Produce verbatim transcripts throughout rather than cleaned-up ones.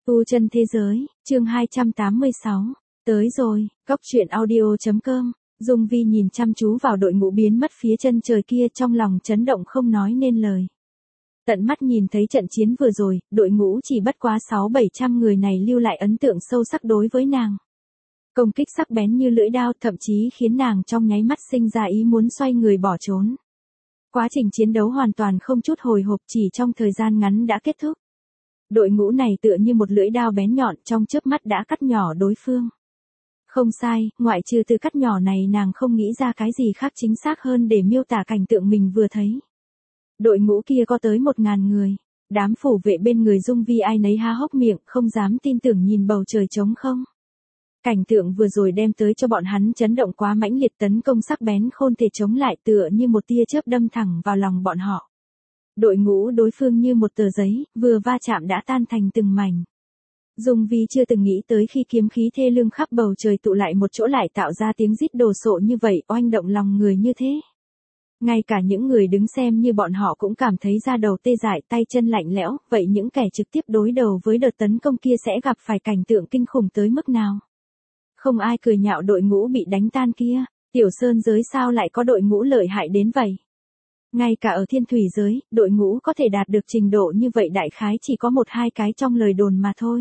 Tu chân thế giới, chương hai trăm tám mươi sáu. Tới rồi, góc truyện audio.com. Dung Vi nhìn chăm chú vào đội ngũ biến mất phía chân trời kia, trong lòng chấn động không nói nên lời. Tận mắt nhìn thấy trận chiến vừa rồi, đội ngũ chỉ bất quá sáu bảy trăm người này lưu lại ấn tượng sâu sắc đối với nàng. Công kích sắc bén như lưỡi đao, thậm chí khiến nàng trong nháy mắt sinh ra ý muốn xoay người bỏ trốn. Quá trình chiến đấu hoàn toàn không chút hồi hộp, chỉ trong thời gian ngắn đã kết thúc. Đội ngũ này tựa như một lưỡi đao bén nhọn, trong chớp mắt đã cắt nhỏ đối phương. Không sai, ngoại trừ từ cắt nhỏ này nàng không nghĩ ra cái gì khác chính xác hơn để miêu tả cảnh tượng mình vừa thấy. Đội ngũ kia có tới một ngàn người. Đám phủ vệ bên người Dung Vi ai nấy há hốc miệng, không dám tin tưởng nhìn bầu trời trống không. Cảnh tượng vừa rồi đem tới cho bọn hắn chấn động quá mãnh liệt, tấn công sắc bén không thể chống lại, tựa như một tia chớp đâm thẳng vào lòng bọn họ. Đội ngũ đối phương như một tờ giấy, vừa va chạm đã tan thành từng mảnh. Dung Vi chưa từng nghĩ tới khi kiếm khí thê lương khắp bầu trời tụ lại một chỗ lại tạo ra tiếng rít đồ sộ như vậy, oanh động lòng người như thế. Ngay cả những người đứng xem như bọn họ cũng cảm thấy da đầu tê dại, tay chân lạnh lẽo, vậy những kẻ trực tiếp đối đầu với đợt tấn công kia sẽ gặp phải cảnh tượng kinh khủng tới mức nào? Không ai cười nhạo đội ngũ bị đánh tan kia, Tiểu Sơn giới sao lại có đội ngũ lợi hại đến vậy? Ngay cả ở Thiên Thủy giới, đội ngũ có thể đạt được trình độ như vậy đại khái chỉ có một hai cái trong lời đồn mà thôi.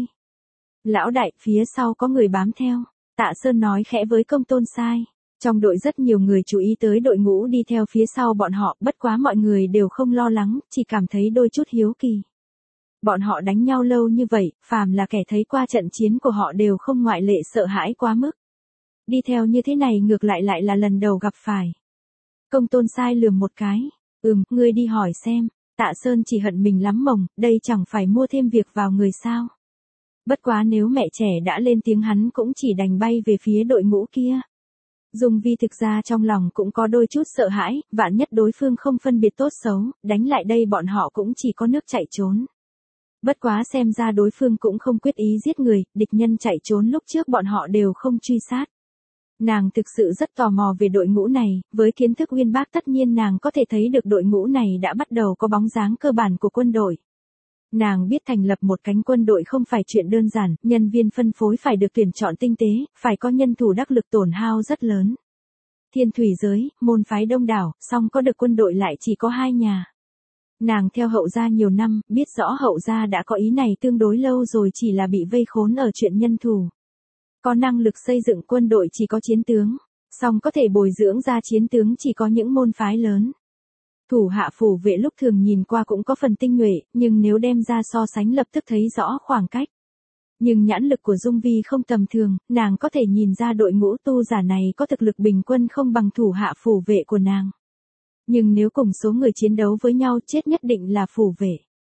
Lão đại, phía sau có người bám theo, Tạ Sơn nói khẽ với Công Tôn Sai. Trong đội rất nhiều người chú ý tới đội ngũ đi theo phía sau bọn họ, bất quá mọi người đều không lo lắng, chỉ cảm thấy đôi chút hiếu kỳ. Bọn họ đánh nhau lâu như vậy, phàm là kẻ thấy qua trận chiến của họ đều không ngoại lệ sợ hãi quá mức. Đi theo như thế này ngược lại lại là lần đầu gặp phải. Công Tôn Sai lườm một cái. Ừm, ngươi đi hỏi xem. Tạ Sơn chỉ hận mình lắm mồng, đây chẳng phải mua thêm việc vào người sao. Bất quá nếu mẹ trẻ đã lên tiếng hắn cũng chỉ đành bay về phía đội ngũ kia. Dung Vi thực ra trong lòng cũng có đôi chút sợ hãi, vạn nhất đối phương không phân biệt tốt xấu, đánh lại đây bọn họ cũng chỉ có nước chạy trốn. Bất quá xem ra đối phương cũng không quyết ý giết người, địch nhân chạy trốn lúc trước bọn họ đều không truy sát. Nàng thực sự rất tò mò về đội ngũ này, với kiến thức uyên bác tất nhiên nàng có thể thấy được đội ngũ này đã bắt đầu có bóng dáng cơ bản của quân đội. Nàng biết thành lập một cánh quân đội không phải chuyện đơn giản, nhân viên phân phối phải được tuyển chọn tinh tế, phải có nhân thủ đắc lực, tổn hao rất lớn. Thiên Thủy giới, môn phái đông đảo, song có được quân đội lại chỉ có hai nhà. Nàng theo Hậu gia nhiều năm, biết rõ Hậu gia đã có ý này tương đối lâu rồi, chỉ là bị vây khốn ở chuyện nhân thủ. Có năng lực xây dựng quân đội chỉ có chiến tướng, song có thể bồi dưỡng ra chiến tướng chỉ có những môn phái lớn. Thủ hạ phủ vệ lúc thường nhìn qua cũng có phần tinh nhuệ, nhưng nếu đem ra so sánh lập tức thấy rõ khoảng cách. Nhưng nhãn lực của Dung Vi không tầm thường, nàng có thể nhìn ra đội ngũ tu giả này có thực lực bình quân không bằng thủ hạ phủ vệ của nàng. Nhưng nếu cùng số người chiến đấu với nhau chết nhất định là phủ vệ.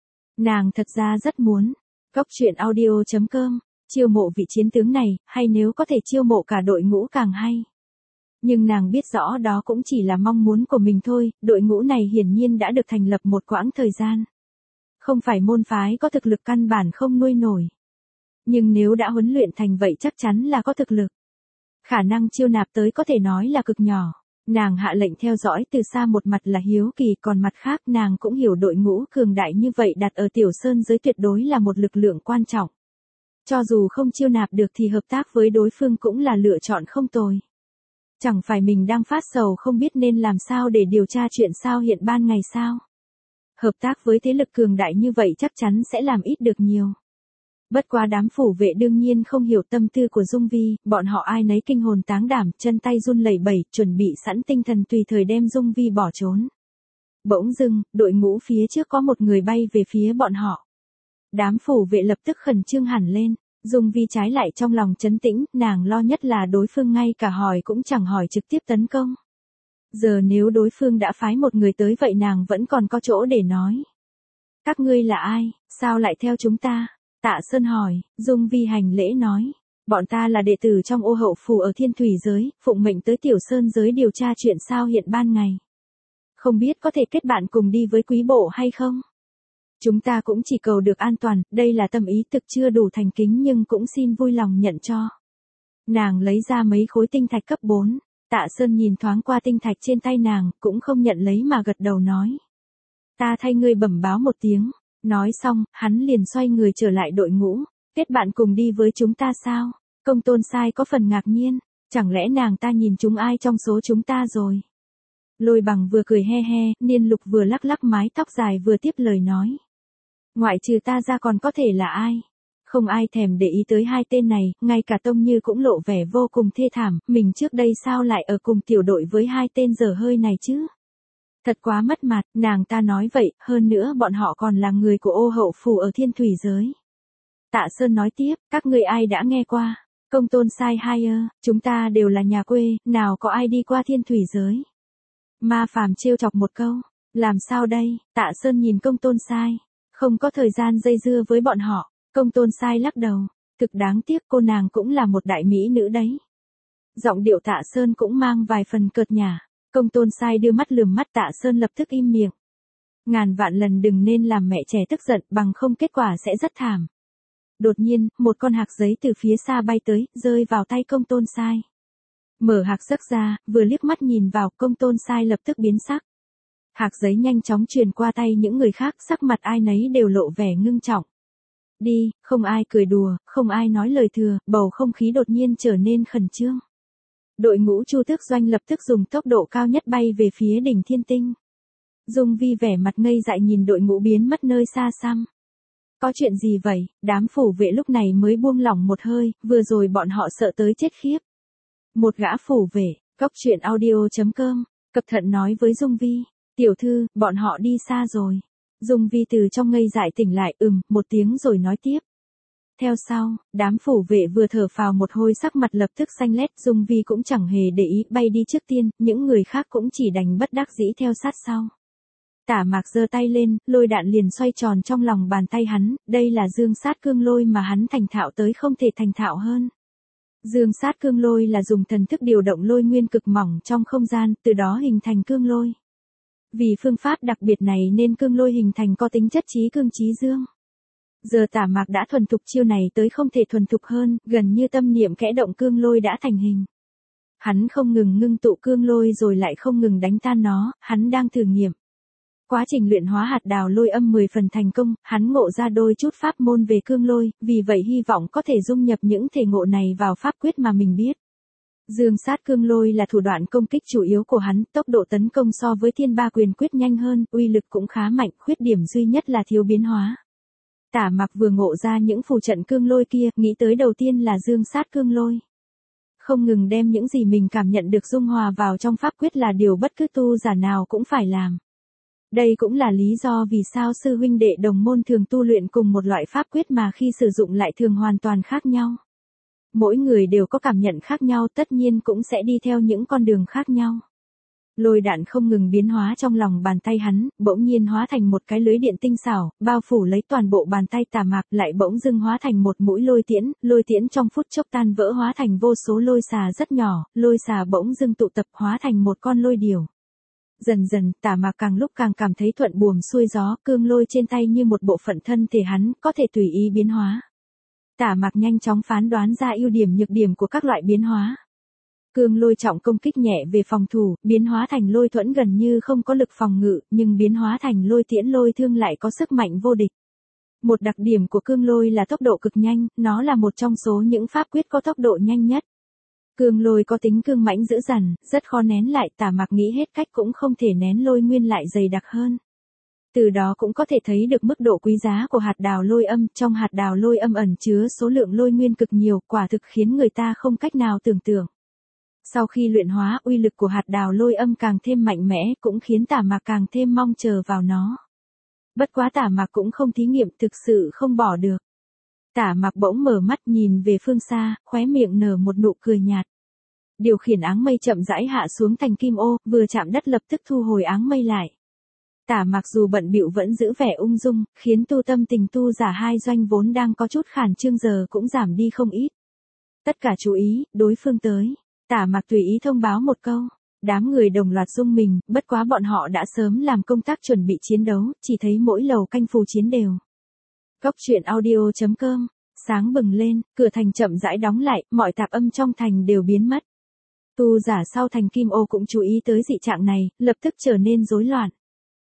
Nàng thật ra rất muốn. Góc truyện audio.com. Chiêu mộ vị chiến tướng này, hay nếu có thể chiêu mộ cả đội ngũ càng hay. Nhưng nàng biết rõ đó cũng chỉ là mong muốn của mình thôi, đội ngũ này hiển nhiên đã được thành lập một quãng thời gian. Không phải môn phái có thực lực căn bản không nuôi nổi. Nhưng nếu đã huấn luyện thành vậy chắc chắn là có thực lực. Khả năng chiêu nạp tới có thể nói là cực nhỏ. Nàng hạ lệnh theo dõi từ xa, một mặt là hiếu kỳ, còn mặt khác nàng cũng hiểu đội ngũ cường đại như vậy đặt ở Tiểu Sơn giới tuyệt đối là một lực lượng quan trọng. Cho dù không chiêu nạp được thì hợp tác với đối phương cũng là lựa chọn không tồi. Chẳng phải mình đang phát sầu không biết nên làm sao để điều tra chuyện sao hiện ban ngày sao. Hợp tác với thế lực cường đại như vậy chắc chắn sẽ làm ít được nhiều. Bất quá đám phủ vệ đương nhiên không hiểu tâm tư của Dung Vi, bọn họ ai nấy kinh hồn táng đảm, chân tay run lẩy bẩy, chuẩn bị sẵn tinh thần tùy thời đem Dung Vi bỏ trốn. Bỗng dưng, đội ngũ phía trước có một người bay về phía bọn họ. Đám phủ vệ lập tức khẩn trương hẳn lên. Dung Vi trái lại trong lòng trấn tĩnh, nàng lo nhất là đối phương ngay cả hỏi cũng chẳng hỏi trực tiếp tấn công. Giờ nếu đối phương đã phái một người tới vậy nàng vẫn còn có chỗ để nói. Các ngươi là ai, sao lại theo chúng ta? Tạ Sơn hỏi. Dung Vi hành lễ nói. Bọn ta là đệ tử trong Ô Hậu phủ ở Thiên Thủy giới, phụng mệnh tới Tiểu Sơn giới điều tra chuyện sao hiện ban ngày. Không biết có thể kết bạn cùng đi với quý bộ hay không? Chúng ta cũng chỉ cầu được an toàn, đây là tâm ý thực chưa đủ thành kính nhưng cũng xin vui lòng nhận cho. Nàng lấy ra mấy khối tinh thạch cấp bốn, Tạ Sơn nhìn thoáng qua tinh thạch trên tay nàng, cũng không nhận lấy mà gật đầu nói. Ta thay ngươi bẩm báo một tiếng, nói xong, hắn liền xoay người trở lại đội ngũ. Kết bạn cùng đi với chúng ta sao? Công tôn sai có phần ngạc nhiên, chẳng lẽ nàng ta nhìn chúng ai trong số chúng ta rồi? Lôi bằng vừa cười he he, Niên Lục vừa lắc lắc mái tóc dài vừa tiếp lời nói. Ngoại trừ ta ra còn có thể là ai? Không ai thèm để ý tới hai tên này, ngay cả Tông Như cũng lộ vẻ vô cùng thê thảm, mình trước đây sao lại ở cùng tiểu đội với hai tên dở hơi này chứ? Thật quá mất mặt, nàng ta nói vậy, hơn nữa bọn họ còn là người của Ô Hậu Phủ ở Thiên Thủy Giới. Tạ Sơn nói tiếp, các ngươi ai đã nghe qua? Công tôn sai hai ơ, chúng ta đều là nhà quê, nào có ai đi qua Thiên Thủy Giới? Ma Phàm trêu chọc một câu, làm sao đây? Tạ Sơn nhìn Công tôn sai, không có thời gian dây dưa với bọn họ. Công tôn sai lắc đầu, thực đáng tiếc cô nàng cũng là một đại mỹ nữ đấy. Giọng điệu Tạ Sơn cũng mang vài phần cợt nhả. Công tôn sai đưa mắt lườm mắt Tạ Sơn lập tức im miệng. Ngàn vạn lần đừng nên làm mẹ trẻ tức giận, bằng không kết quả sẽ rất thảm. Đột nhiên, một con hạc giấy từ phía xa bay tới, rơi vào tay Công tôn sai. Mở hạc giấc ra, vừa liếc mắt nhìn vào, Công tôn sai lập tức biến sắc. Hạc giấy nhanh chóng truyền qua tay những người khác, sắc mặt ai nấy đều lộ vẻ ngưng trọng. Đi, không ai cười đùa, không ai nói lời thừa, bầu không khí đột nhiên trở nên khẩn trương. Đội ngũ Chu Tước Doanh lập tức dùng tốc độ cao nhất bay về phía đỉnh Thiên Tinh. Dung Vi vẻ mặt ngây dại nhìn đội ngũ biến mất nơi xa xăm. Có chuyện gì vậy? Đám phủ vệ lúc này mới buông lỏng một hơi, vừa rồi bọn họ sợ tới chết khiếp. Một gã phủ vệ, Cốc Truyện Audio chấm com, cập thận nói với Dung Vi, tiểu thư, bọn họ đi xa rồi. Dung Vi từ trong ngây dại tỉnh lại, ừm, một tiếng rồi nói tiếp. Theo sau, đám phủ vệ vừa thở phào một hơi sắc mặt lập tức xanh lét, Dung Vi cũng chẳng hề để ý, bay đi trước tiên, những người khác cũng chỉ đành bất đắc dĩ theo sát sau. Tả Mạc giơ tay lên, lôi đạn liền xoay tròn trong lòng bàn tay hắn, đây là dương sát cương lôi mà hắn thành thạo tới không thể thành thạo hơn. Dương sát cương lôi là dùng thần thức điều động lôi nguyên cực mỏng trong không gian, từ đó hình thành cương lôi. Vì phương pháp đặc biệt này nên cương lôi hình thành có tính chất chí cương chí dương. Giờ Tả Mạc đã thuần thục chiêu này tới không thể thuần thục hơn, gần như tâm niệm kẽ động cương lôi đã thành hình. Hắn không ngừng ngưng tụ cương lôi rồi lại không ngừng đánh tan nó, hắn đang thử nghiệm. Quá trình luyện hóa hạt đào lôi âm mười phần thành công, hắn ngộ ra đôi chút pháp môn về cương lôi, vì vậy hy vọng có thể dung nhập những thể ngộ này vào pháp quyết mà mình biết. Dương sát cương lôi là thủ đoạn công kích chủ yếu của hắn, tốc độ tấn công so với thiên ba quyền quyết nhanh hơn, uy lực cũng khá mạnh, khuyết điểm duy nhất là thiếu biến hóa. Tả Mạc vừa ngộ ra những phù trận cương lôi kia, nghĩ tới đầu tiên là dương sát cương lôi. Không ngừng đem những gì mình cảm nhận được dung hòa vào trong pháp quyết là điều bất cứ tu giả nào cũng phải làm. Đây cũng là lý do vì sao sư huynh đệ đồng môn thường tu luyện cùng một loại pháp quyết mà khi sử dụng lại thường hoàn toàn khác nhau. Mỗi người đều có cảm nhận khác nhau, tất nhiên cũng sẽ đi theo những con đường khác nhau. Lôi đạn không ngừng biến hóa trong lòng bàn tay hắn, bỗng nhiên hóa thành một cái lưới điện tinh xảo, bao phủ lấy toàn bộ bàn tay Tả Mạc, lại bỗng dưng hóa thành một mũi lôi tiễn, lôi tiễn trong phút chốc tan vỡ hóa thành vô số lôi xà rất nhỏ, lôi xà bỗng dưng tụ tập hóa thành một con lôi điểu. Dần dần, Tả Mạc càng lúc càng cảm thấy thuận buồm xuôi gió, cương lôi trên tay như một bộ phận thân thể hắn, có thể tùy ý biến hóa. Tả Mạc nhanh chóng phán đoán ra ưu điểm nhược điểm của các loại biến hóa. Cương lôi trọng công kích nhẹ về phòng thủ, biến hóa thành lôi thuẫn gần như không có lực phòng ngự, nhưng biến hóa thành lôi tiễn lôi thương lại có sức mạnh vô địch. Một đặc điểm của cương lôi là tốc độ cực nhanh, nó là một trong số những pháp quyết có tốc độ nhanh nhất. Cương lôi có tính cương mãnh dữ dằn, rất khó nén lại, Tả Mạc nghĩ hết cách cũng không thể nén lôi nguyên lại dày đặc hơn. Từ đó cũng có thể thấy được mức độ quý giá của hạt đào lôi âm, trong hạt đào lôi âm ẩn chứa số lượng lôi nguyên cực nhiều, quả thực khiến người ta không cách nào tưởng tượng. Sau khi luyện hóa, uy lực của hạt đào lôi âm càng thêm mạnh mẽ, cũng khiến Tả Mạc càng thêm mong chờ vào nó. Bất quá Tả Mạc cũng không thí nghiệm, thực sự không bỏ được. Tả Mạc bỗng mở mắt nhìn về phương xa, khóe miệng nở một nụ cười nhạt. Điều khiển áng mây chậm rãi hạ xuống thành kim ô, vừa chạm đất lập tức thu hồi áng mây lại. Tả Mạc dù bận bịu vẫn giữ vẻ ung dung, khiến tu tâm tình tu giả hai doanh vốn đang có chút khản trương giờ cũng giảm đi không ít. Tất cả chú ý, đối phương tới. Tả Mạc tùy ý thông báo một câu. Đám người đồng loạt rung mình, bất quá bọn họ đã sớm làm công tác chuẩn bị chiến đấu, chỉ thấy mỗi lầu canh phù chiến đều. Cốc Truyện Audio chấm com, sáng bừng lên, cửa thành chậm rãi đóng lại, mọi tạp âm trong thành đều biến mất. Tu giả sau thành kim ô cũng chú ý tới dị trạng này, lập tức trở nên rối loạn.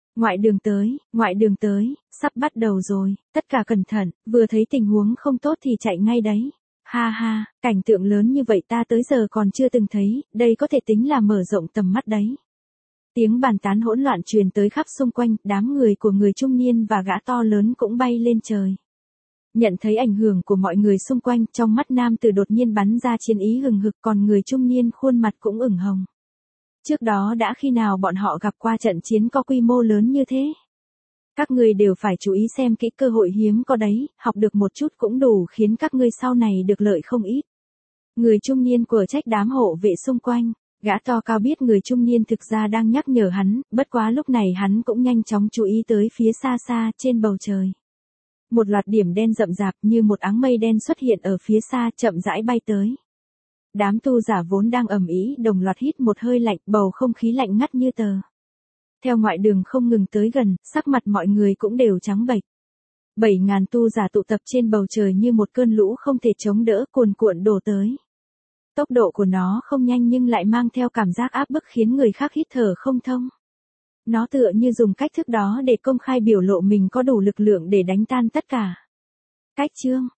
Ngoại đường tới, ngoại đường tới, sắp bắt đầu rồi, tất cả cẩn thận, vừa thấy tình huống không tốt thì chạy ngay đấy. Ha ha, cảnh tượng lớn như vậy ta tới giờ còn chưa từng thấy, đây có thể tính là mở rộng tầm mắt đấy. Tiếng bàn tán hỗn loạn truyền tới khắp xung quanh, đám người của người trung niên và gã to lớn cũng bay lên trời. Nhận thấy ảnh hưởng của mọi người xung quanh, trong mắt nam tử đột nhiên bắn ra chiến ý hừng hực, còn người trung niên khuôn mặt cũng ửng hồng. Trước đó đã khi nào bọn họ gặp qua trận chiến có quy mô lớn như thế? Các ngươi đều phải chú ý xem kỹ, cơ hội hiếm có đấy, học được một chút cũng đủ khiến các ngươi sau này được lợi không ít. Người trung niên của trách đám hộ vệ xung quanh, gã to cao biết người trung niên thực ra đang nhắc nhở hắn, bất quá lúc này hắn cũng nhanh chóng chú ý tới phía xa xa trên bầu trời. Một loạt điểm đen rậm rạp như một áng mây đen xuất hiện ở phía xa, chậm rãi bay tới. Đám tu giả vốn đang ầm ĩ đồng loạt hít một hơi lạnh, bầu không khí lạnh ngắt như tờ. Theo ngoại đường không ngừng tới gần, sắc mặt mọi người cũng đều trắng bệch. Bảy ngàn tu giả tụ tập trên bầu trời như một cơn lũ không thể chống đỡ, cuồn cuộn đổ tới. Tốc độ của nó không nhanh nhưng lại mang theo cảm giác áp bức khiến người khác hít thở không thông. Nó tựa như dùng cách thức đó để công khai biểu lộ mình có đủ lực lượng để đánh tan tất cả. Cách chương